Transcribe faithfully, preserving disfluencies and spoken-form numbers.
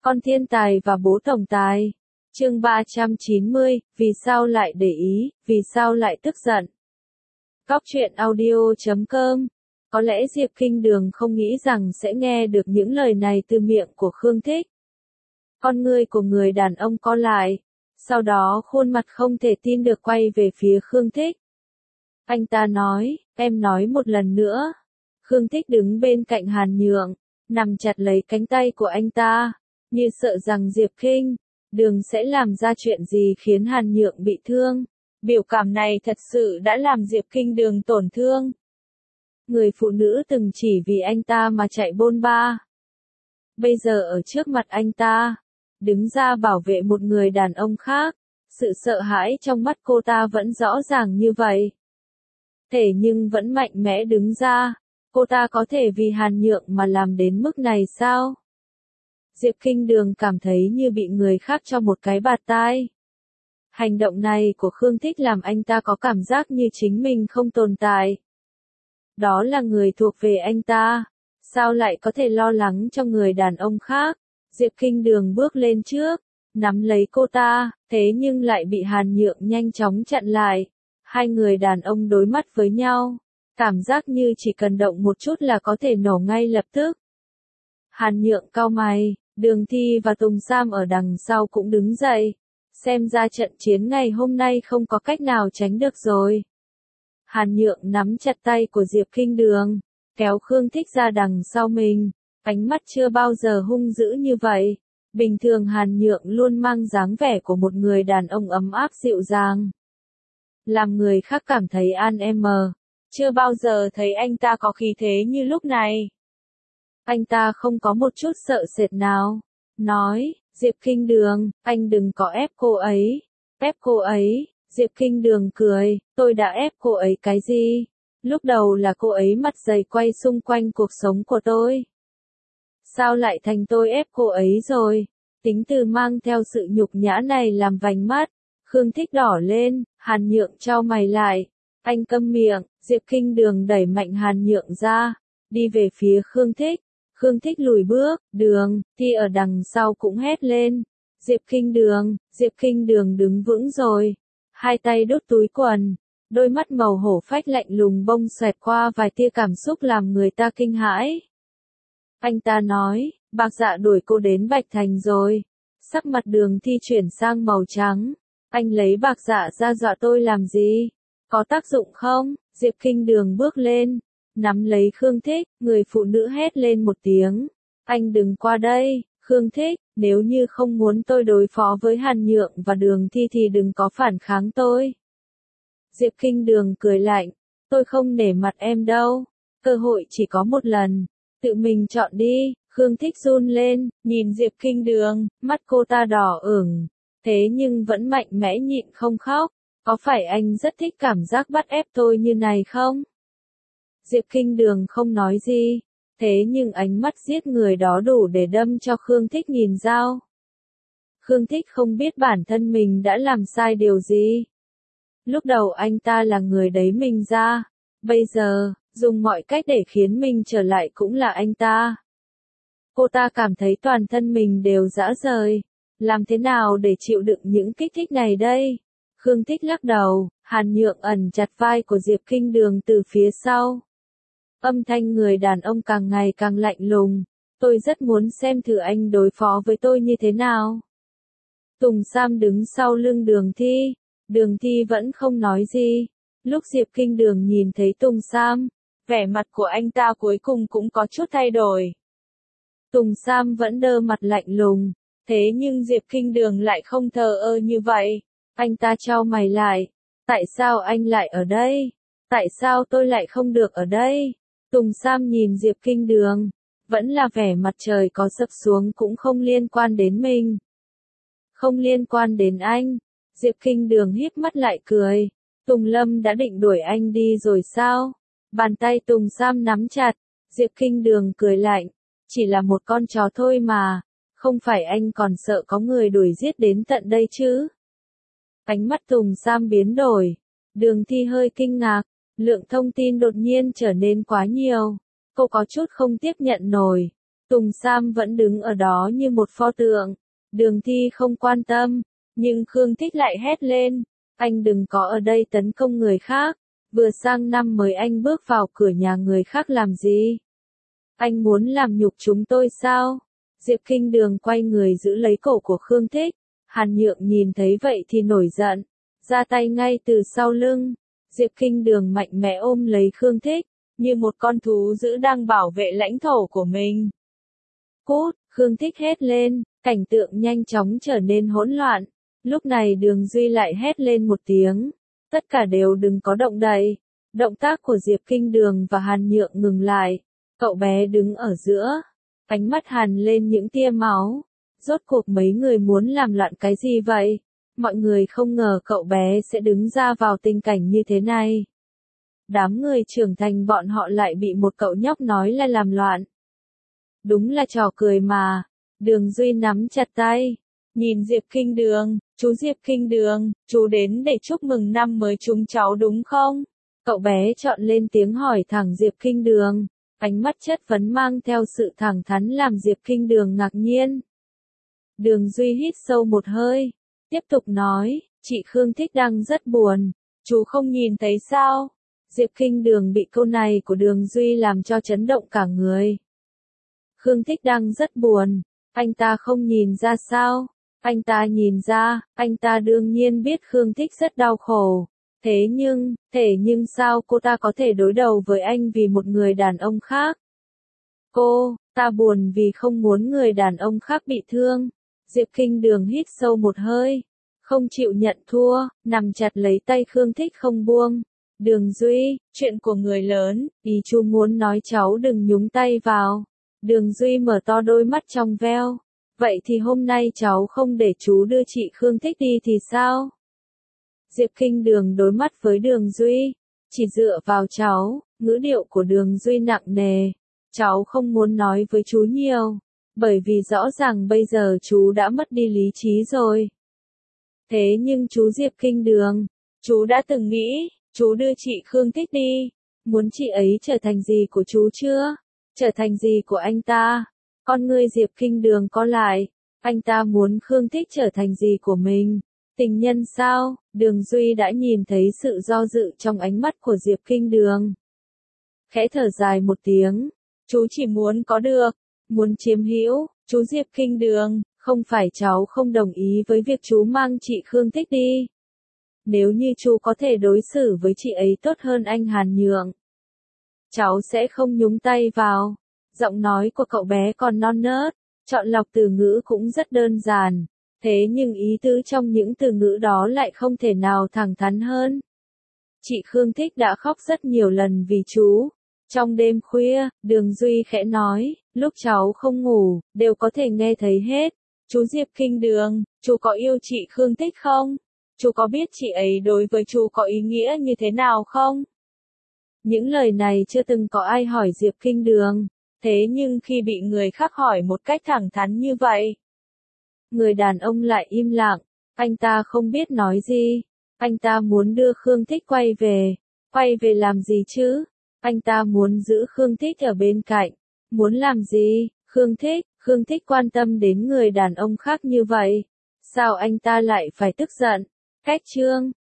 Con thiên tài và bố tổng tài. Chương ba trăm chín mươi, vì sao lại để ý, vì sao lại tức giận. Góc truyện audio chấm com. Có lẽ Diệp Kinh Đường không nghĩ rằng sẽ nghe được những lời này từ miệng của Khương Thích. Con ngươi của người đàn ông co lại, sau đó khuôn mặt không thể tin được quay về phía Khương Thích. Anh ta nói, em nói một lần nữa. Khương Thích đứng bên cạnh Hàn Nhượng, nằm chặt lấy cánh tay của anh ta, như sợ rằng Diệp Kinh Đường sẽ làm ra chuyện gì khiến Hàn Nhượng bị thương. Biểu cảm này thật sự đã làm Diệp Kinh Đường tổn thương. Người phụ nữ từng chỉ vì anh ta mà chạy bôn ba. Bây giờ ở trước mặt anh ta, đứng ra bảo vệ một người đàn ông khác, sự sợ hãi trong mắt cô ta vẫn rõ ràng như vậy. Thể nhưng vẫn mạnh mẽ đứng ra, cô ta có thể vì Hàn Nhượng mà làm đến mức này sao? Diệp Kinh Đường cảm thấy như bị người khác cho một cái bạt tai. Hành động này của Khương Thích làm anh ta có cảm giác như chính mình không tồn tại. Đó là người thuộc về anh ta, sao lại có thể lo lắng cho người đàn ông khác? Diệp Kinh Đường bước lên trước, nắm lấy cô ta, thế nhưng lại bị Hàn Nhượng nhanh chóng chặn lại. Hai người đàn ông đối mắt với nhau, cảm giác như chỉ cần động một chút là có thể nổ ngay lập tức. Hàn Nhượng cau mày, Đường Thi và Tùng Sam ở đằng sau cũng đứng dậy. Xem ra trận chiến ngày hôm nay không có cách nào tránh được rồi. Hàn Nhượng nắm chặt tay của Diệp Kinh Đường, kéo Khương Thích ra đằng sau mình, ánh mắt chưa bao giờ hung dữ như vậy. Bình thường Hàn Nhượng luôn mang dáng vẻ của một người đàn ông ấm áp dịu dàng, làm người khác cảm thấy an em. Chưa bao giờ thấy anh ta có khí thế như lúc này. Anh ta không có một chút sợ sệt nào, nói, Diệp Kinh Đường, anh đừng có ép cô ấy. Ép cô ấy? Diệp Kinh Đường cười, tôi đã ép cô ấy cái gì? Lúc đầu là cô ấy mặt dày quay xung quanh cuộc sống của tôi. Sao lại thành tôi ép cô ấy rồi? Tính từ mang theo sự nhục nhã này làm vành mắt. Khương Thích đỏ lên, Hàn Nhượng chau mày lại. Anh câm miệng. Diệp Kinh Đường đẩy mạnh Hàn Nhượng ra, đi về phía Khương Thích. Khương Thích lùi bước, Đường, Thi ở đằng sau cũng hét lên. Diệp Kinh Đường, Diệp Kinh Đường đứng vững rồi. Hai tay đút túi quần, đôi mắt màu hổ phách lạnh lùng bông xoẹt qua vài tia cảm xúc làm người ta kinh hãi. Anh ta nói, Bạc Dạ đuổi cô đến Bạch Thành rồi. Sắc mặt Đường Thi chuyển sang màu trắng. Anh lấy Bạc Dạ ra dọa tôi làm gì? Có tác dụng không? Diệp Kinh Đường bước lên, nắm lấy Khương Thích, người phụ nữ hét lên một tiếng. Anh đừng qua đây, Khương Thích, nếu như không muốn tôi đối phó với Hàn Nhượng và Đường Thi thì đừng có phản kháng tôi. Diệp Kinh Đường cười lạnh, tôi không nể mặt em đâu, cơ hội chỉ có một lần, tự mình chọn đi. Khương Thích run lên, nhìn Diệp Kinh Đường, mắt cô ta đỏ ửng, thế nhưng vẫn mạnh mẽ nhịn không khóc. Có phải anh rất thích cảm giác bắt ép tôi như này không? Diệp Kinh Đường không nói gì, thế nhưng ánh mắt giết người đó đủ để đâm cho Khương Thích nghìn dao. Khương Thích không biết bản thân mình đã làm sai điều gì. Lúc đầu anh ta là người đẩy mình ra, bây giờ, dùng mọi cách để khiến mình trở lại cũng là anh ta. Cô ta cảm thấy toàn thân mình đều rã rời, làm thế nào để chịu đựng những kích thích này đây? Khương Thích lắc đầu, Hàn Nhượng ẩn chặt vai của Diệp Kinh Đường từ phía sau. Âm thanh người đàn ông càng ngày càng lạnh lùng, tôi rất muốn xem thử anh đối phó với tôi như thế nào. Tùng Sam đứng sau lưng Đường Thi, Đường Thi vẫn không nói gì. Lúc Diệp Kinh Đường nhìn thấy Tùng Sam, vẻ mặt của anh ta cuối cùng cũng có chút thay đổi. Tùng Sam vẫn đơ mặt lạnh lùng, thế nhưng Diệp Kinh Đường lại không thờ ơ như vậy. Anh ta chau mày lại, tại sao anh lại ở đây? Tại sao tôi lại không được ở đây? Tùng Sam nhìn Diệp Kinh Đường, vẫn là vẻ mặt trời có sập xuống cũng không liên quan đến mình. Không liên quan đến anh. Diệp Kinh Đường híp mắt lại cười. Tùng Lâm đã định đuổi anh đi rồi sao? Bàn tay Tùng Sam nắm chặt. Diệp Kinh Đường cười lạnh. Chỉ là một con chó thôi mà. Không phải anh còn sợ có người đuổi giết đến tận đây chứ? Ánh mắt Tùng Sam biến đổi. Đường Thi hơi kinh ngạc. Lượng thông tin đột nhiên trở nên quá nhiều. Cô có chút không tiếp nhận nổi. Tùng Sam vẫn đứng ở đó như một pho tượng. Đường Thi không quan tâm, nhưng Khương Thích lại hét lên, anh đừng có ở đây tấn công người khác, vừa sang năm mới anh bước vào cửa nhà người khác làm gì? Anh muốn làm nhục chúng tôi sao? Diệp Kinh Đường quay người giữ lấy cổ của Khương Thích, Hàn Nhượng nhìn thấy vậy thì nổi giận, ra tay ngay từ sau lưng. Diệp Kinh Đường mạnh mẽ ôm lấy Khương Thích, như một con thú dữ đang bảo vệ lãnh thổ của mình. Cút, Khương Thích hét lên, cảnh tượng nhanh chóng trở nên hỗn loạn. Lúc này Đường Duy lại hét lên một tiếng, tất cả đều đừng có động đậy. Động tác của Diệp Kinh Đường và Hàn Nhượng ngừng lại, cậu bé đứng ở giữa, ánh mắt hằn lên những tia máu. Rốt cuộc mấy người muốn làm loạn cái gì vậy? Mọi người không ngờ cậu bé sẽ đứng ra vào tình cảnh như thế này. Đám người trưởng thành bọn họ lại bị một cậu nhóc nói là làm loạn. Đúng là trò cười mà. Đường Duy nắm chặt tay, nhìn Diệp Kinh Đường, chú Diệp Kinh Đường, chú đến để chúc mừng năm mới chúng cháu đúng không? Cậu bé chọn lên tiếng hỏi thẳng Diệp Kinh Đường, ánh mắt chất vấn mang theo sự thẳng thắn làm Diệp Kinh Đường ngạc nhiên. Đường Duy hít sâu một hơi, tiếp tục nói, chị Khương Thích đang rất buồn, chú không nhìn thấy sao? Diệp Kinh Đường bị câu này của Đường Duy làm cho chấn động cả người. Khương Thích đang rất buồn, anh ta không nhìn ra sao? Anh ta nhìn ra, anh ta đương nhiên biết Khương Thích rất đau khổ. Thế nhưng, thể nhưng sao cô ta có thể đối đầu với anh vì một người đàn ông khác? Cô, ta buồn vì không muốn người đàn ông khác bị thương. Diệp Kinh Đường hít sâu một hơi, không chịu nhận thua, nằm chặt lấy tay Khương Thích không buông. Đường Duy, chuyện của người lớn, ý chú muốn nói cháu đừng nhúng tay vào. Đường Duy mở to đôi mắt trong veo. Vậy thì hôm nay cháu không để chú đưa chị Khương Thích đi thì sao? Diệp Kinh Đường đối mắt với Đường Duy, chỉ dựa vào cháu, ngữ điệu của Đường Duy nặng nề. Cháu không muốn nói với chú nhiều, bởi vì rõ ràng bây giờ chú đã mất đi lý trí rồi. Thế nhưng chú Diệp Kinh Đường, chú đã từng nghĩ, chú đưa chị Khương Thích đi, muốn chị ấy trở thành gì của chú chưa? Trở thành gì của anh ta? Con ngươi Diệp Kinh Đường co lại, anh ta muốn Khương Thích trở thành gì của mình? Tình nhân sao? Đường Duy đã nhìn thấy sự do dự trong ánh mắt của Diệp Kinh Đường. Khẽ thở dài một tiếng, chú chỉ muốn có được, muốn chiếm hữu, chú Diệp Kinh Đường, không phải cháu không đồng ý với việc chú mang chị Khương Thích đi. Nếu như chú có thể đối xử với chị ấy tốt hơn anh Hàn Nhượng, cháu sẽ không nhúng tay vào. Giọng nói của cậu bé còn non nớt, chọn lọc từ ngữ cũng rất đơn giản, thế nhưng ý tứ trong những từ ngữ đó lại không thể nào thẳng thắn hơn. Chị Khương Thích đã khóc rất nhiều lần vì chú. Trong đêm khuya, Đường Duy khẽ nói, lúc cháu không ngủ, đều có thể nghe thấy hết. Chú Diệp Kinh Đường, chú có yêu chị Khương Thích không? Chú có biết chị ấy đối với chú có ý nghĩa như thế nào không? Những lời này chưa từng có ai hỏi Diệp Kinh Đường, thế nhưng khi bị người khác hỏi một cách thẳng thắn như vậy, người đàn ông lại im lặng, anh ta không biết nói gì. Anh ta muốn đưa Khương Thích quay về. Quay về làm gì chứ? Anh ta muốn giữ Khương Thích ở bên cạnh. Muốn làm gì? Khương Thích, Khương Thích quan tâm đến người đàn ông khác như vậy. Sao anh ta lại phải tức giận? Cách chương